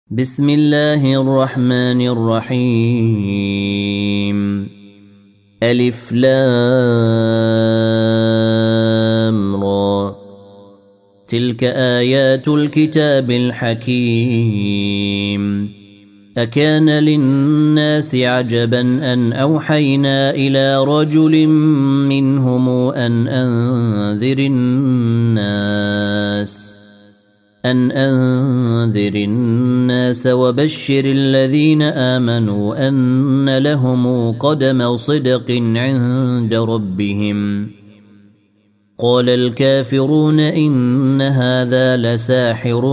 بسم الله الرحمن الرحيم ألف لام را تلك آيات الكتاب الحكيم أكان للناس عجبا أن أوحينا إلى رجل منهم أن أنذر الناس وبشر الذين آمنوا أن لهم قدم صدق عند ربهم قال الكافرون إن هذا لساحر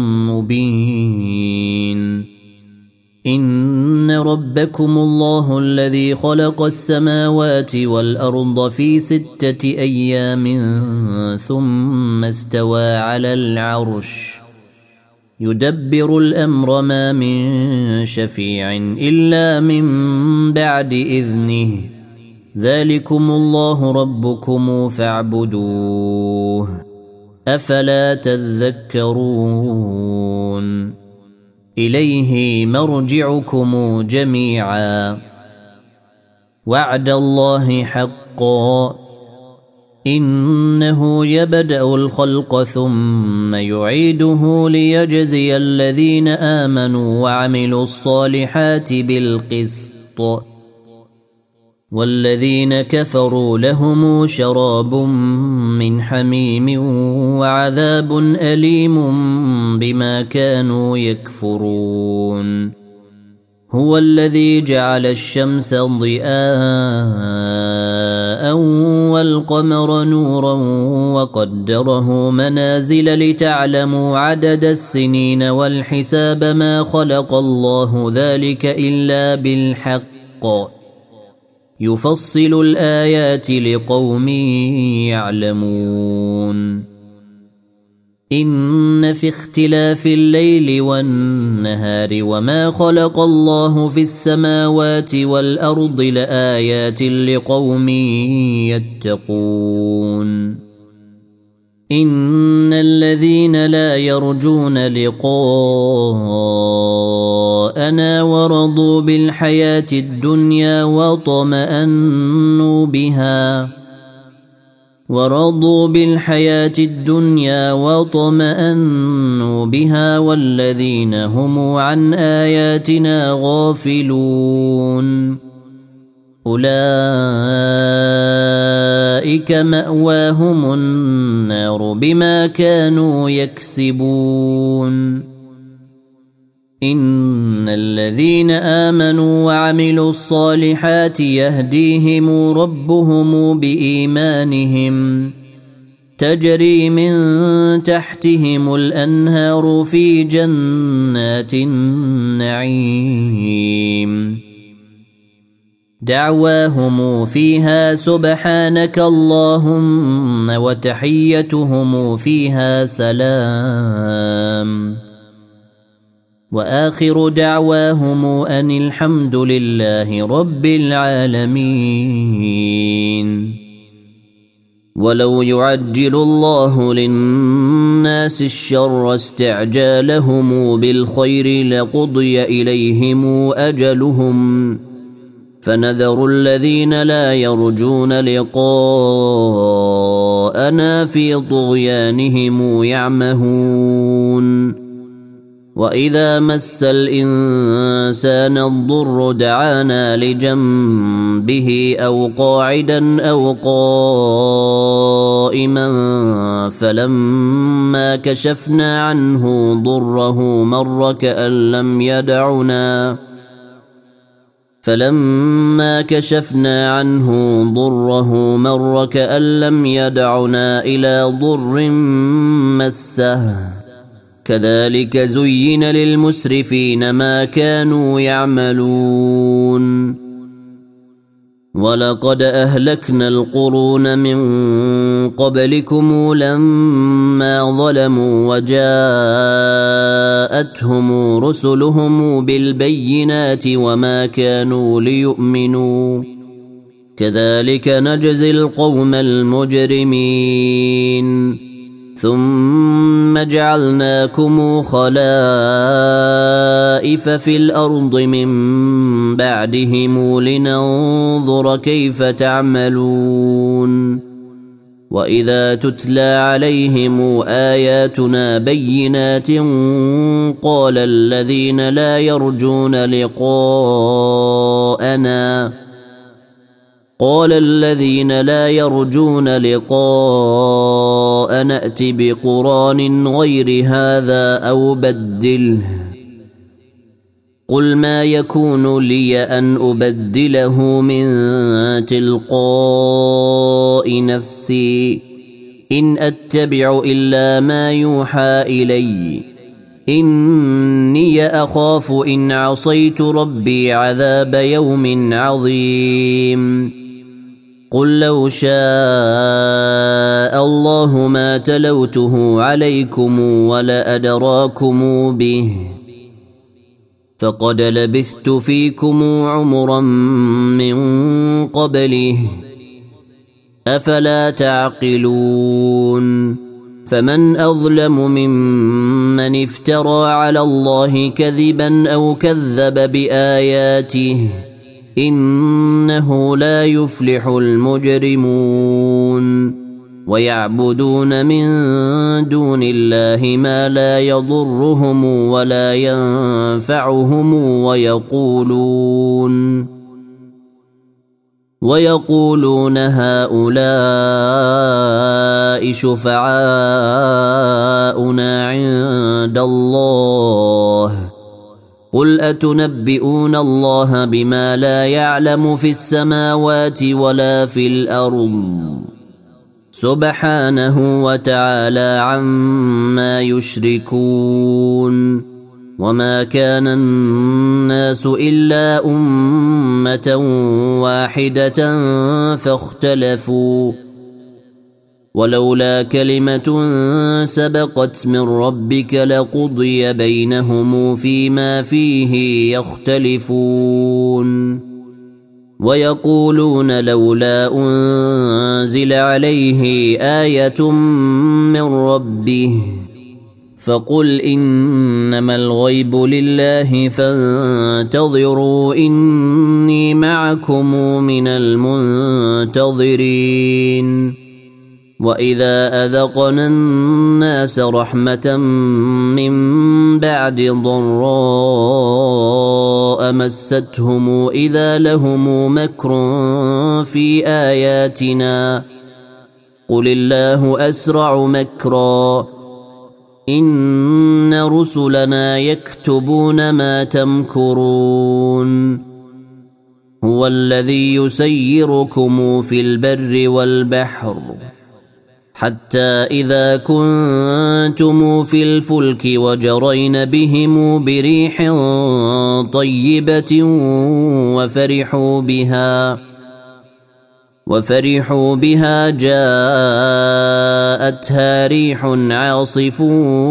مبين إن ربكم الله الذي خلق السماوات والأرض في 6 أيام ثم استوى على العرش يدبر الأمر ما من شفيع إلا من بعد إذنه ذلكم الله ربكم فاعبدوه أفلا تذكرون إليه مرجعكم جميعا وعد الله حقا إنه يبدأ الخلق ثم يعيده ليجزي الذين آمنوا وعملوا الصالحات بالقسط والذين كفروا لهم شراب من حميم وعذاب أليم بما كانوا يكفرون هو الذي جعل الشمس ضياء والقمر نورا وقدره منازل لتعلموا عدد السنين والحساب ما خلق الله ذلك إلا بالحق يفصل الآيات لقوم يعلمون إن في اختلاف الليل والنهار وما خلق الله في السماوات والأرض لآيات لقوم يتقون إن الذين لا يرجون لقاءنا ورضوا بالحياة الدنيا وطمأنوا بها والذين هم عن آياتنا غافلون أولئك مأواهم النار بما كانوا يكسبون إن الذين آمنوا وعملوا الصالحات يهديهم ربهم بإيمانهم تجري من تحتهم الأنهار في جنات النعيم دعواهم فيها سبحانك اللهم وتحيتهم فيها سلام وآخر دعواهم أن الحمد لله رب العالمين ولو يعجل الله للناس الشر استعجالهم بالخير لقضي إليهم أجلهم فنذر الذين لا يرجون لقاءنا في طغيانهم يعمهون وإذا مس الإنسان الضر دعانا لجنبه أو قاعدا أو قائما فلما كشفنا عنه ضره مر كأن لم يدعنا إلى ضر مسه كذلك زين للمسرفين ما كانوا يعملون ولقد أهلكنا القرون من قبلكم لما ظلموا وجاءتهم رسلهم بالبينات وما كانوا ليؤمنوا كذلك نجزي القوم المجرمين ثم جعلناكم خلائف في الأرض من بعدهم لننظر كيف تعملون وإذا تتلى عليهم آياتنا بينات قال الذين لا يرجون لقاءنا ائت بقرآن غير هذا أو بدله قل ما يكون لي أن أبدله من تلقاء نفسي إن أتبع إلا ما يوحى إلي إني أخاف إن عصيت ربي عذاب يوم عظيم قل لو شاء الله ما تلوته عليكم ولا أدراكم به فقد لبثت فيكم عمرا من قبله أفلا تعقلون فمن أظلم ممن افترى على الله كذبا أو كذب بآياته إنه لا يفلح المجرمون ويعبدون من دون الله ما لا يضرهم ولا ينفعهم ويقولون هؤلاء شفعاؤنا عند الله قل أتنبئون الله بما لا يعلم في السماوات ولا في الأرض سبحانه وتعالى عما يشركون وما كان الناس إلا أمة واحدة فاختلفوا ولولا كلمة سبقت من ربك لقضي بينهم فيما فيه يختلفون ويقولون لولا أنزل عليه آية من ربه فقل إنما الغيب لله فانتظروا إني معكم من المنتظرين وإذا أذقنا الناس رحمة من بعد ضراء مستهم إذا لهم مكر في آياتنا قل الله أسرع مكرا إن رسلنا يكتبون ما تمكرون هو الذي يسيركم في البر والبحر حتى إذا كنتم في الفلك وجرين بهم بريح طيبة وفرحوا بها جاءتها ريح عاصف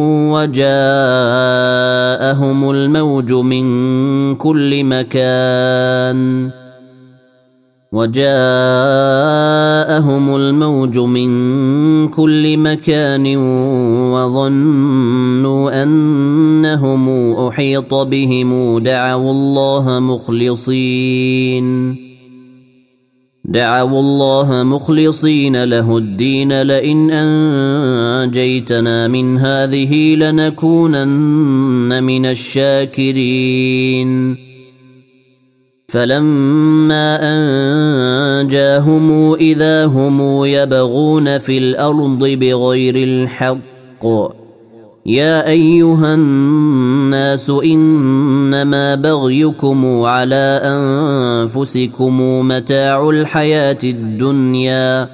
وجاءهم الموج من كل مكان وظنوا أنهم أحيط بهم دعوا الله مخلصين له الدين لئن أنجيتنا من هذه لنكونن من الشاكرين فلما أنجاهم إذا هم يبغون في الأرض بغير الحق يا أيها الناس إنما بغيكم على أنفسكم متاع الحياة الدنيا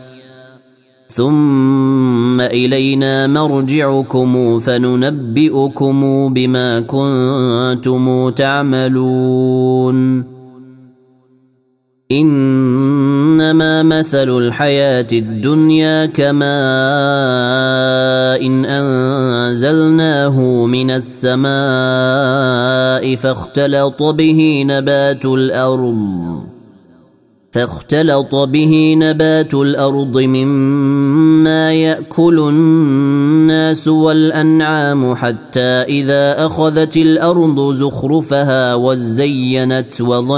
ثم إلينا مرجعكم فننبئكم بما كنتم تعملون إنما مثل الحياة الدنيا كماء إن أنزلناه من السماء فاختلط به نبات الأرض فاختلط به نبات الأرض مما يأكل الناس والأنعام حتى إذا أخذت الأرض زخرفها وزينت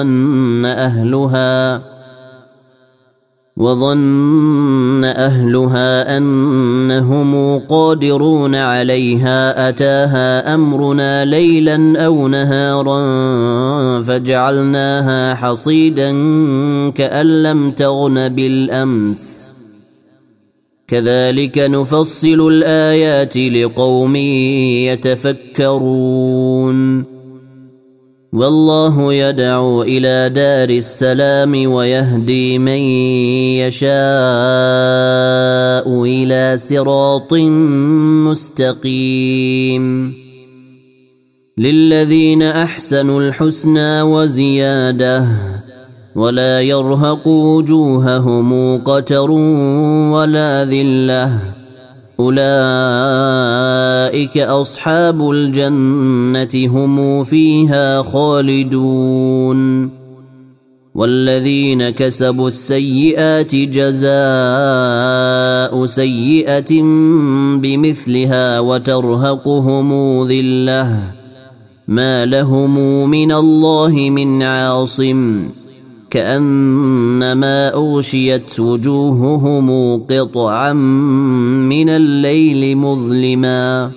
وظن أهلها أنهم قادرون عليها أتاها أمرنا ليلا أو نهارا فجعلناها حصيدا كأن لم تغن بالأمس كذلك نفصل الآيات لقوم يتفكرون والله يدعو إلى دار السلام ويهدي من يشاء إلى صراط مستقيم للذين أحسنوا الحسنى وزيادة ولا يرهق وجوههم قتر ولا ذلة أولئك أصحاب الجنة هم فيها خالدون والذين كسبوا السيئات جزاء سيئة بمثلها وترهقهم ذلة ما لهم من الله من عاصم كأنما أغشيت وجوههم قطعا من الليل مظلما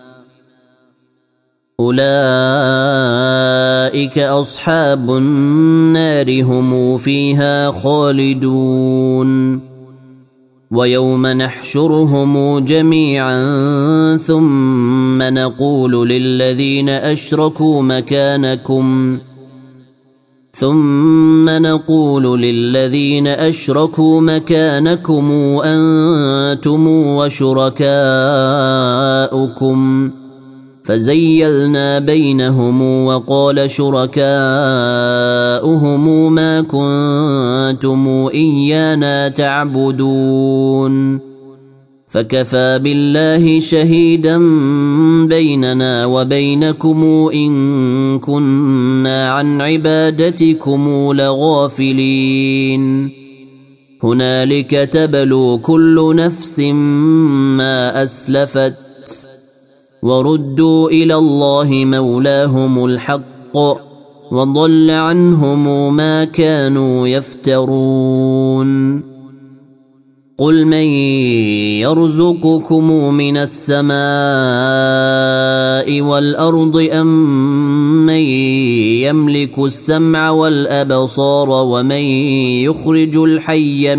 أولئك أصحاب النار هم فيها خالدون ويوم نحشرهم جميعا ثم نقول للذين أشركوا مكانكم أنتم وشركاؤكم فزيلنا بينهم وقال شركاؤهم ما كنتم إيانا تعبدون فكفى بالله شهيدا بيننا وبينكم إن كنا عن عبادتكم لغافلين هنالك تبلو كل نفس ما أسلفت وردوا إلى الله مولاهم الحق وضل عنهم ما كانوا يفترون قل من يرزقكم من السماء والأرض أم من يملك السمع والأبصار ومن يخرج الحي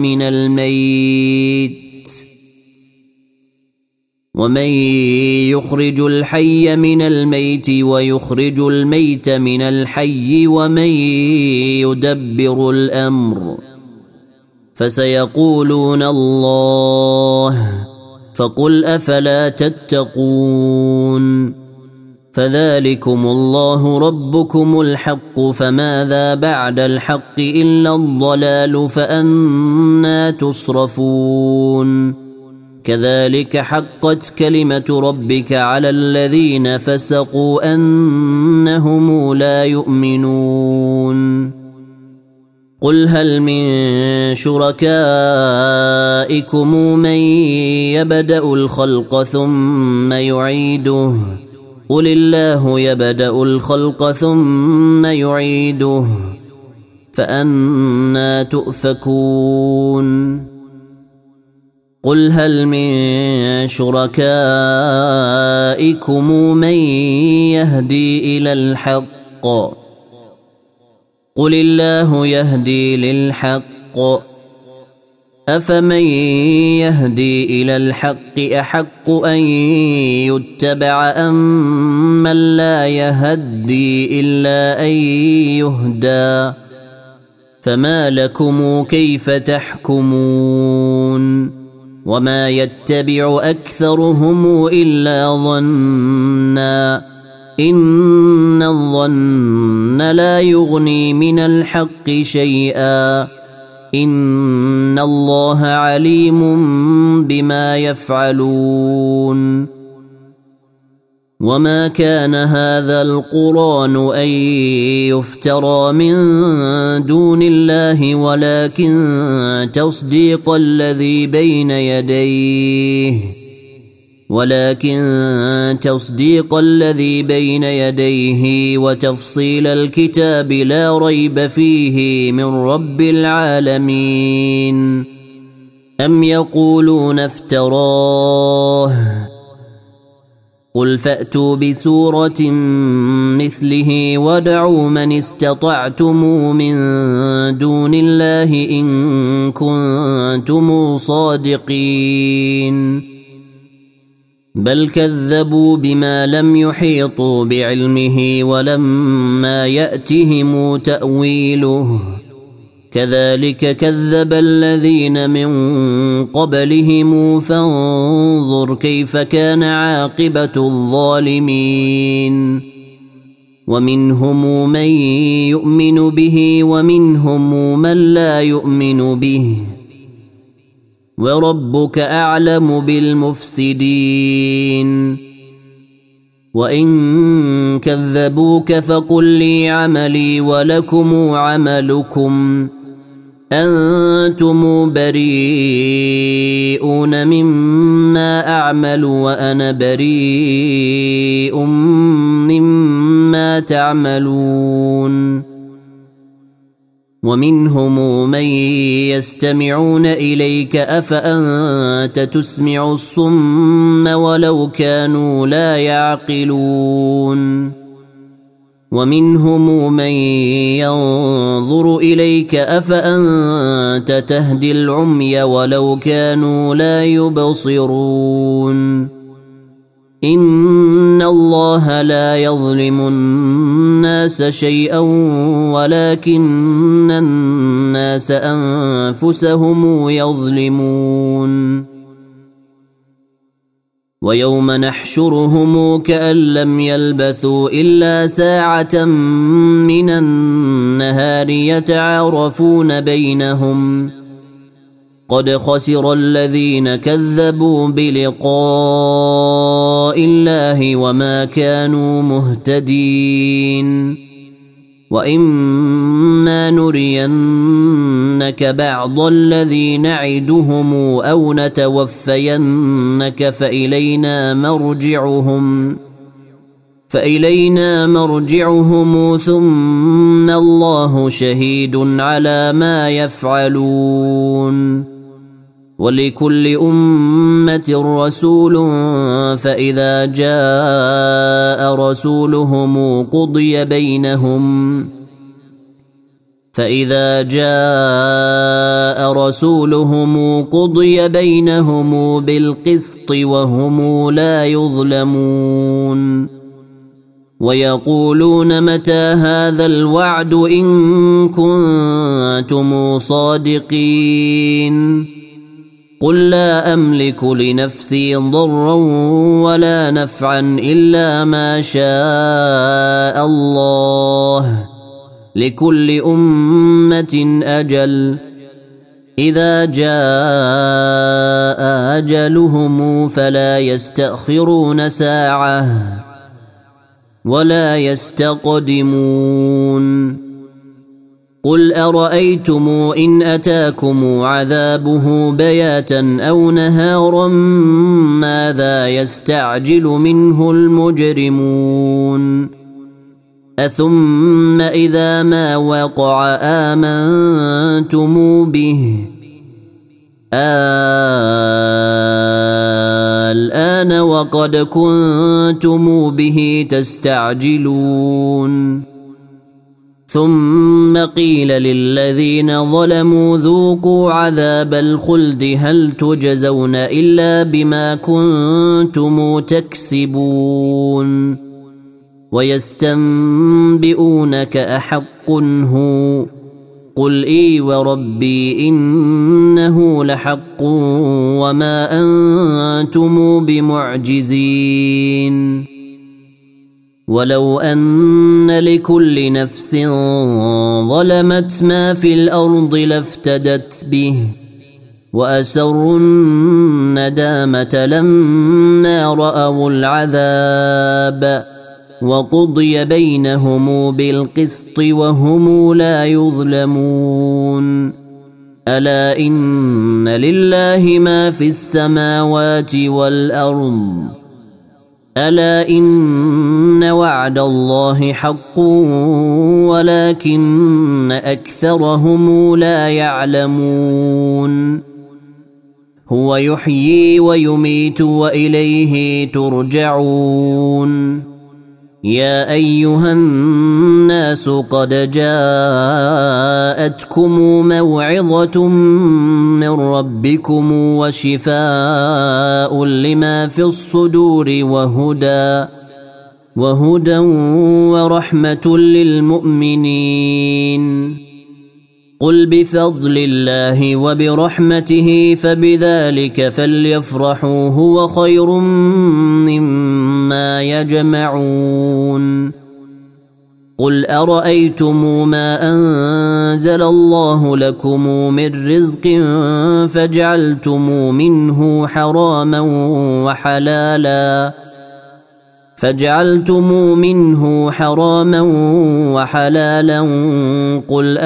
من الميت ويخرج الميت من الحي ومن يدبر الأمر فسيقولون الله فقل أفلا تتقون فذلكم الله ربكم الحق فماذا بعد الحق إلا الضلال فأنى تصرفون كذلك حقت كلمة ربك على الذين فسقوا أنهم لا يؤمنون قل هل من شركائكم من يبدأ الخلق ثم يعيده قل الله يبدأ الخلق ثم يعيده فأنى تؤفكون قل هل من شركائكم من يهدي إلى الحق قل الله يهدي للحق أفمن يهدي إلى الحق أحق أن يتبع أم من لا يهدي إلا أن يهدى فما لكم كيف تحكمون وما يتبع أكثرهم إلا ظنا إن الظن لا يغني من الحق شيئا إن الله عليم بما يفعلون وما كان هذا القرآن أن يفترى من دون الله ولكن تصديق الذي بين يديه وتفصيل الكتاب لا ريب فيه من رب العالمين. أم يقولون افتراه قل فأتوا بسورة مثله وادعوا من استطعتم من دون الله إن كنتم صادقين. بل كذبوا بما لم يحيطوا بعلمه ولما يأتهم تأويله كذلك كذب الذين من قبلهم فانظر كيف كان عاقبة الظالمين. ومنهم من يؤمن به ومنهم من لا يؤمن به وربك أعلم بالمفسدين. وإن كذبوك فقل لي عملي ولكم عملكم أنتم بريئون مما أعمل وأنا بريء مما تعملون. ومنهم من يستمعون إليك أفأنت تسمع الصم ولو كانوا لا يعقلون. ومنهم من ينظر إليك أفأنت تهدي العمي ولو كانوا لا يبصرون. إن الله لا يظلم الناس شيئا ولكن الناس أنفسهم يظلمون. ويوم نحشرهم كأن لم يلبثوا إلا ساعة من النهار يتعارفون بينهم قد خسر الذين كذبوا بلقاء الله وما كانوا مهتدين. وإما نرينك بعض الذي نعدهم أو نتوفينك فإلينا مرجعهم ثم الله شهيد على ما يفعلون. ولكل أمة رسول فإذا جاء رسولهم قضي بينهم بالقسط وهم لا يظلمون. ويقولون متى هذا الوعد إن كنتم صادقين. قل لا أملك لنفسي ضرا ولا نفعا إلا ما شاء الله لكل أمة أجل إذا جاء أجلهم فلا يستأخرون ساعة ولا يستقدمون. قل أرأيتم إن أتاكم عذابه بياتا أو نهارا ماذا يستعجل منه المجرمون. أثم إذا ما وقع آمنتم به الآن وقد كنتم به تستعجلون. ثم قيل للذين ظلموا ذوقوا عذاب الخلد هل تجزون إلا بما كنتم تكسبون. ويستنبئونك أحق هو قل إي وربي إنه لحق وما أنتم بمعجزين. ولو أن لكل نفس ظلمت ما في الأرض لافتدت به وأسروا الندامة لما رأوا العذاب وقضي بينهم بالقسط وهم لا يظلمون ألا إن لله ما في السماوات والأرض ألا إن وعد الله حق ولكن أكثرهم لا يعلمون هو يحيي ويميت وإليه ترجعون يا أيها الناس قد جاءتكم موعظة من ربكم وشفاء لما في الصدور وهدى ورحمة للمؤمنين قل بفضل الله وبرحمته فبذلك فليفرحوا هو خير مما يجمعون قل أرأيتم ما أنزل الله لكم من رزق فجعلتم منه حراما وحلالا قل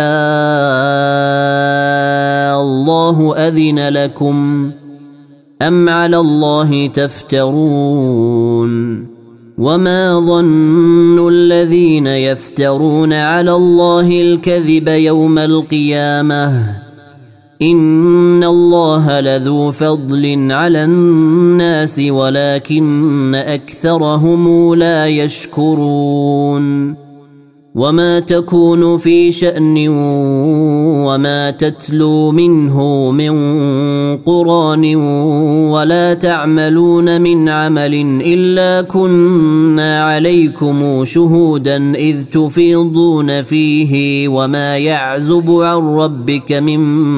الله أذن لكم أم على الله تفترون وما ظن الذين يفترون على الله الكذب يوم القيامة إن الله لذو فضل على الناس ولكن أكثرهم لا يشكرون وما تكون في شأن وما تتلو منه من قرآن ولا تعملون من عمل إلا كنا عليكم شهودا إذ تفيضون فيه وما يعزب عن ربك من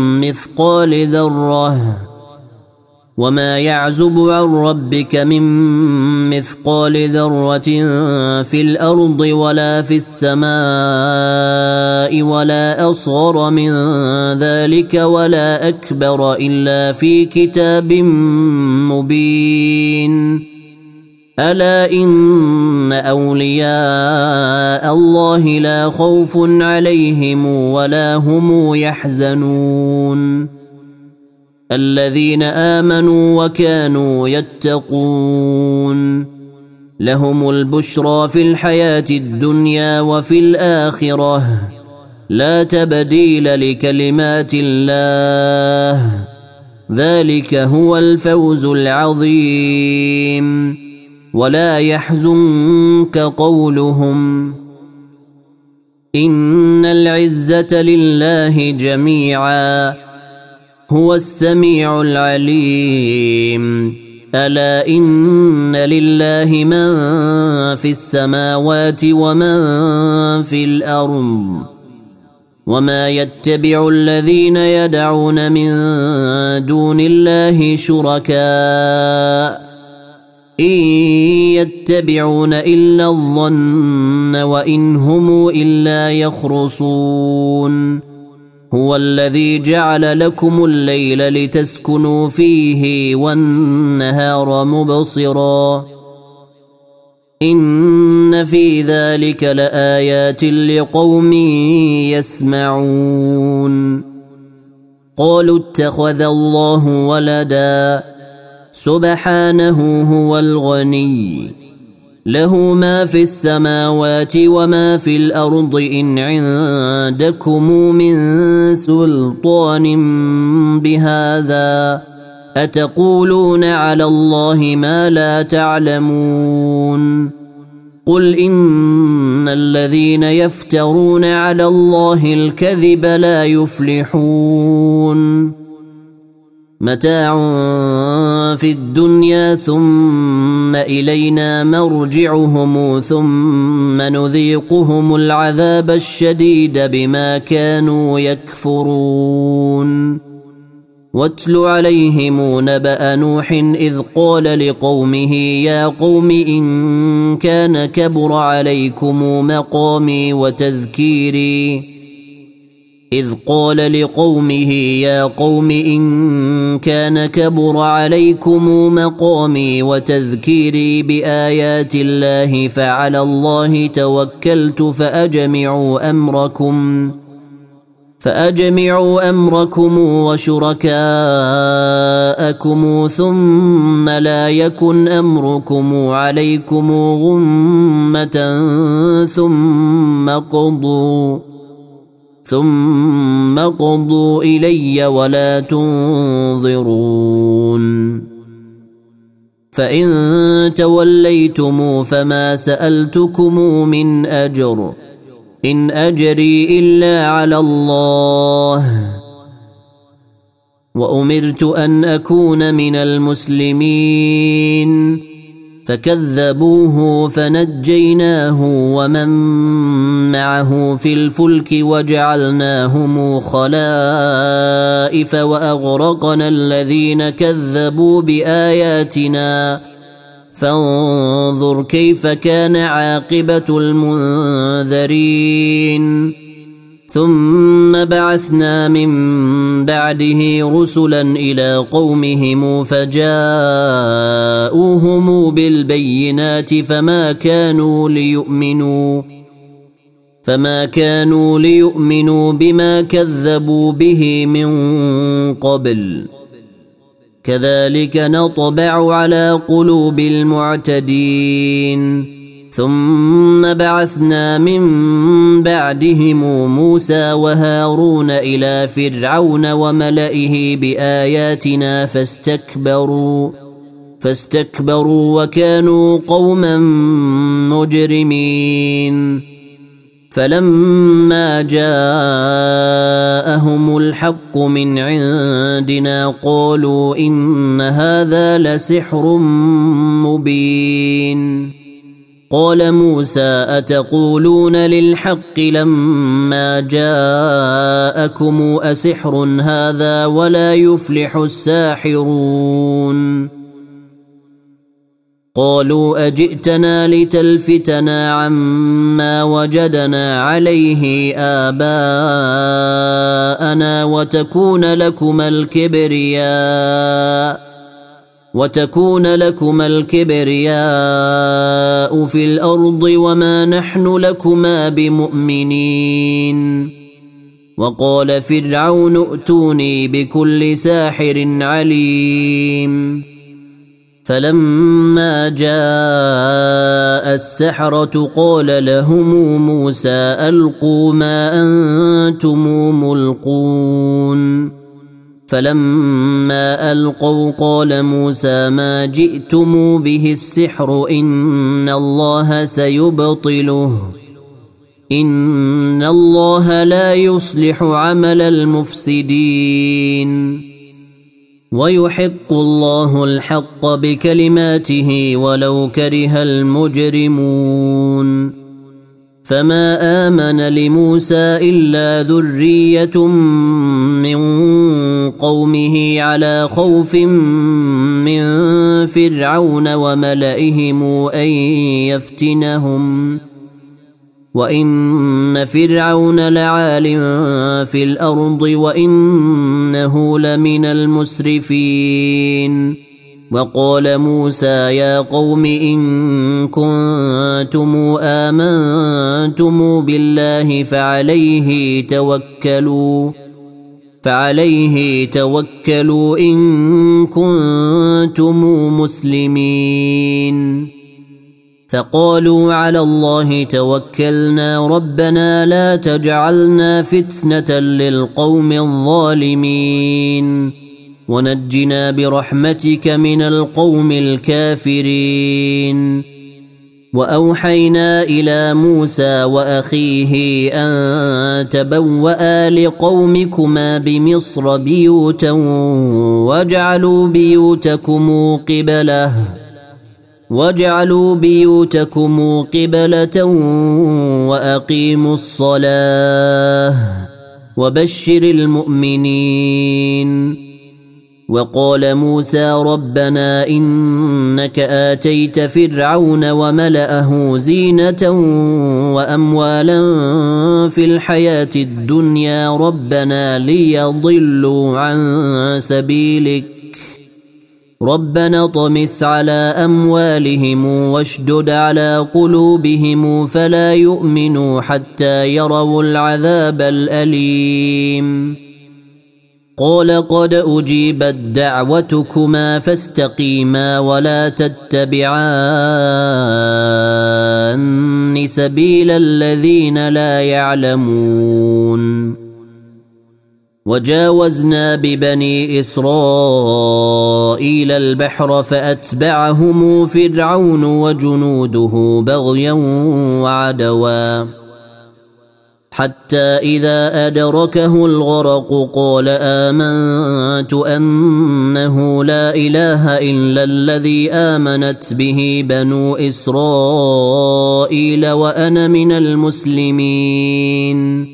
مثقال ذرة في الأرض ولا في السماء ولا أصغر من ذلك ولا أكبر إلا في كتاب مبين ألا إن أولياء الله لا خوف عليهم ولا هم يحزنون الذين آمنوا وكانوا يتقون لهم البشرى في الحياة الدنيا وفي الآخرة لا تبديل لكلمات الله ذلك هو الفوز العظيم ولا يحزنك قولهم إن العزة لله جميعا هو السميع العليم ألا إن لله من في السماوات ومن في الأرض وما يتبع الذين يدعون من دون الله شركاء إن يتبعون إلا الظن وإن هم إلا يخرصون هو الذي جعل لكم الليل لتسكنوا فيه والنهار مبصرا إن في ذلك لآيات لقوم يسمعون قالوا اتخذ الله ولدا سبحانه هو الغني له ما في السماوات وما في الأرض إن عندكم من سلطان بهذا أتقولون على الله ما لا تعلمون قل إن الذين يفترون على الله الكذب لا يفلحون متاع في الدنيا ثم إلينا مرجعهم ثم نذيقهم العذاب الشديد بما كانوا يكفرون واتل عليهم نبأ نوح إذ قال لقومه يا قوم إن كان كبر عليكم مقامي إذ قال لقومه يا قوم إن كان كبر عليكم مقامي وتذكيري بآيات الله فعلى الله توكلت فأجمعوا أمركم وشركاءكم ثم لا يكن أمركم عليكم غمة ثم قضوا إلي ولا تنظرون فإن توليتم فما سألتكم من أجر إن أجري إلا على الله وأمرت أن أكون من المسلمين فكذبوه فنجيناه ومن معه في الفلك وجعلناهم خلائف وأغرقنا الذين كذبوا بآياتنا فانظر كيف كان عاقبة المنذرين ثم بعثنا من بعده رسلا إلى قومهم فجاءوهم بالبينات فما كانوا ليؤمنوا بما كذبوا به من قبل كذلك نطبع على قلوب المعتدين ثم بعثنا من بعدهم موسى وهارون إلى فرعون وملئه بآياتنا فاستكبروا وكانوا قوما مجرمين فلما جاءهم الحق من عندنا قالوا إن هذا لسحر مبين قال موسى أتقولون للحق لما جاءكم أسحر هذا ولا يفلح الساحرون قالوا أجئتنا لتلفتنا عما وجدنا عليه آباءنا وتكون لكما الكبرياء في الأرض وما نحن لكما بمؤمنين وقال فرعون ائتوني بكل ساحر عليم فلما جاء السحرة قال لهم موسى ألقوا ما أنتم ملقون فلما ألقوا قال موسى ما جئتم به السحر إن الله سيبطله إن الله لا يصلح عمل المفسدين ويحق الله الحق بكلماته ولو كره المجرمون فما آمن لموسى إلا ذرية من قومه على خوف من فرعون وملئهم أن يفتنهم وإن فرعون لعال في الأرض وإنه لمن المسرفين وقال موسى يا قوم إن كنتم آمنتم بالله فعليه توكلوا إن كنتم مسلمين فقالوا على الله توكلنا ربنا لا تجعلنا فتنة للقوم الظالمين ونجنا برحمتك من القوم الكافرين وأوحينا إلى موسى وأخيه أن تبوأ لقومكما بمصر بيوتا واجعلوا بيوتكم قبلة وأقيموا الصلاة وبشر المؤمنين وقال موسى ربنا إنك آتيت فرعون وملأه زينة وأموالا في الحياة الدنيا ربنا ليضلوا عن سبيلك ربنا طمس على أموالهم واشدد على قلوبهم فلا يؤمنوا حتى يروا العذاب الأليم قال قد أجيبت دعوتكما فاستقيما ولا تتبعان سبيل الذين لا يعلمون وجاوزنا ببني إسرائيل البحر فأتبعهم فرعون وجنوده بغيا وعدوا حتى إذا أدركه الغرق قال آمنت أنه لا إله إلا الذي آمنت به بنو إسرائيل وأنا من المسلمين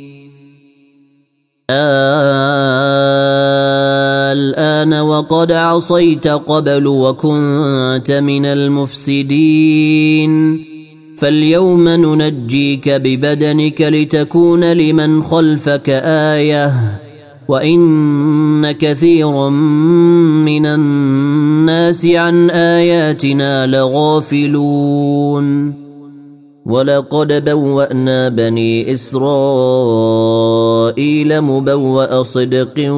الآن وقد عصيت قبل وكنت من المفسدين فاليوم ننجيك ببدنك لتكون لمن خلفك آية وإن كثيرا من الناس عن آياتنا لغافلون ولقد بوأنا بني إسرائيل مبوأ صدق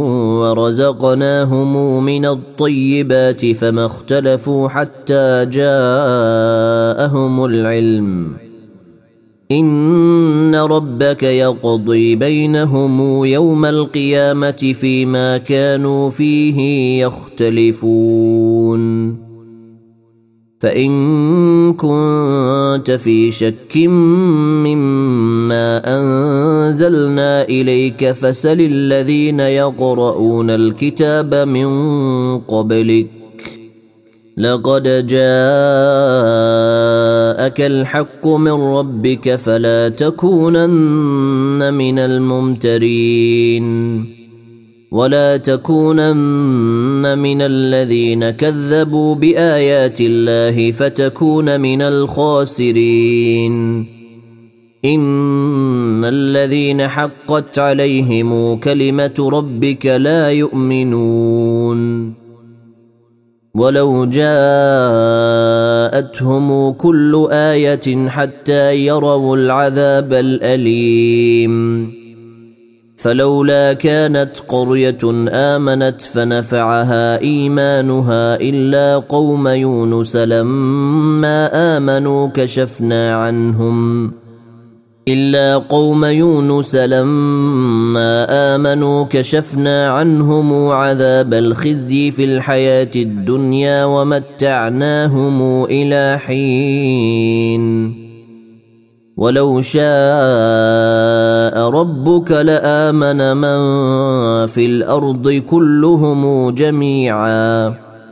ورزقناهم من الطيبات فما اختلفوا حتى جاءهم العلم إن ربك يقضي بينهم يوم القيامة فيما كانوا فيه يختلفون فإن كنت في شك مما أنزلنا إليك فسل الذين يقرؤون الكتاب من قبلك لقد جاءك الحق من ربك فلا تكونن من الممترين ولا تكونن من الذين كذبوا بآيات الله فتكون من الخاسرين إن الذين حقت عليهم كلمة ربك لا يؤمنون ولو جاءتهم كل آية حتى يروا العذاب الأليم فلولا كانت قرية آمنت فنفعها إيمانها إلا قوم يونس لما آمنوا كشفنا عنهم عذاب الخزي في الحياة الدنيا ومتعناهم إلى حين ولو شاء ربك لآمن من في الأرض كلهم جميعا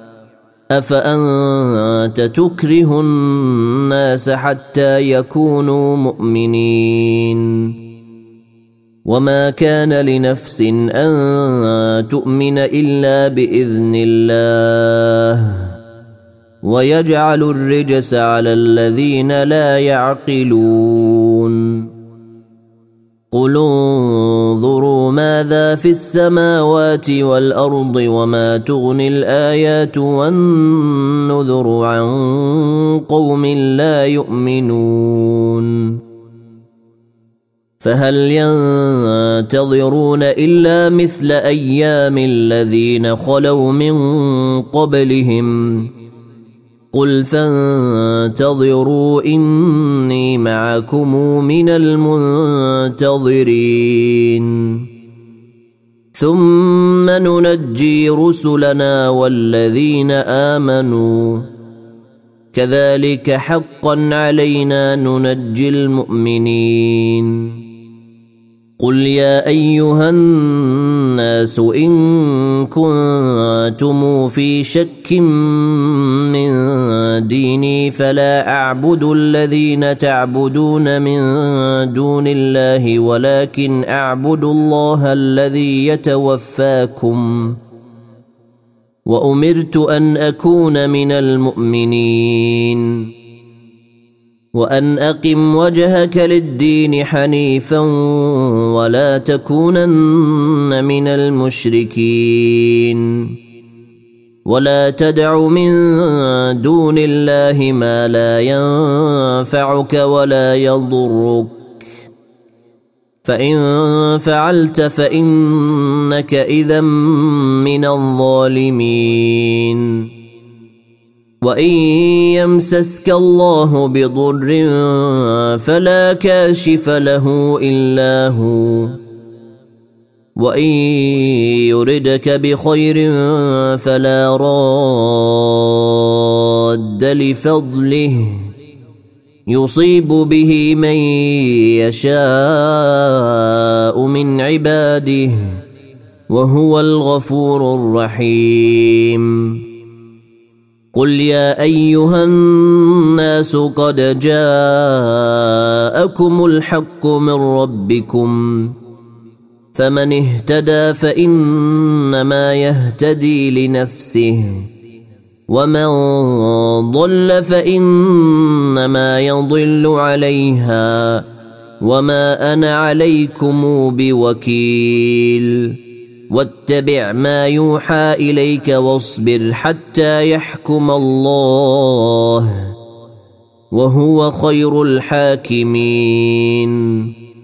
أفأنت تكره الناس حتى يكونوا مؤمنين وما كان لنفس أن تؤمن إلا بإذن الله ويجعل الرجس على الذين لا يعقلون قل انظروا ماذا في السماوات والأرض وما تغني الآيات والنذر عن قوم لا يؤمنون فهل ينتظرون إلا مثل أيام الذين خلوا من قبلهم قل فانتظروا إني معكم من المنتظرين ثم ننجي رسلنا والذين آمنوا كذلك حقا علينا ننجي المؤمنين قل يا أيها الناس إن كنتم في شك من ديني فلا أعبد الذين تعبدون من دون الله ولكن أعبد الله الذي يتوفاكم وأمرت أن أكون من المؤمنين وأن أقم وجهك للدين حنيفا ولا تكونن من المشركين ولا تدع من دون الله ما لا ينفعك ولا يضرك فإن فعلت فإنك إذا من الظالمين وإن يمسسك الله بضر فلا كاشف له إلا هو وإن يردك بخير فلا راد لفضله يصيب به من يشاء من عباده وهو الغفور الرحيم قل يا أيها الناس قد جاءكم الحق من ربكم فمن اهتدى فإنما يهتدي لنفسه ومن ضل فإنما يضل عليها وما أنا عليكم بوكيل واتبع ما يوحى إليك واصبر حتى يحكم الله وهو خير الحاكمين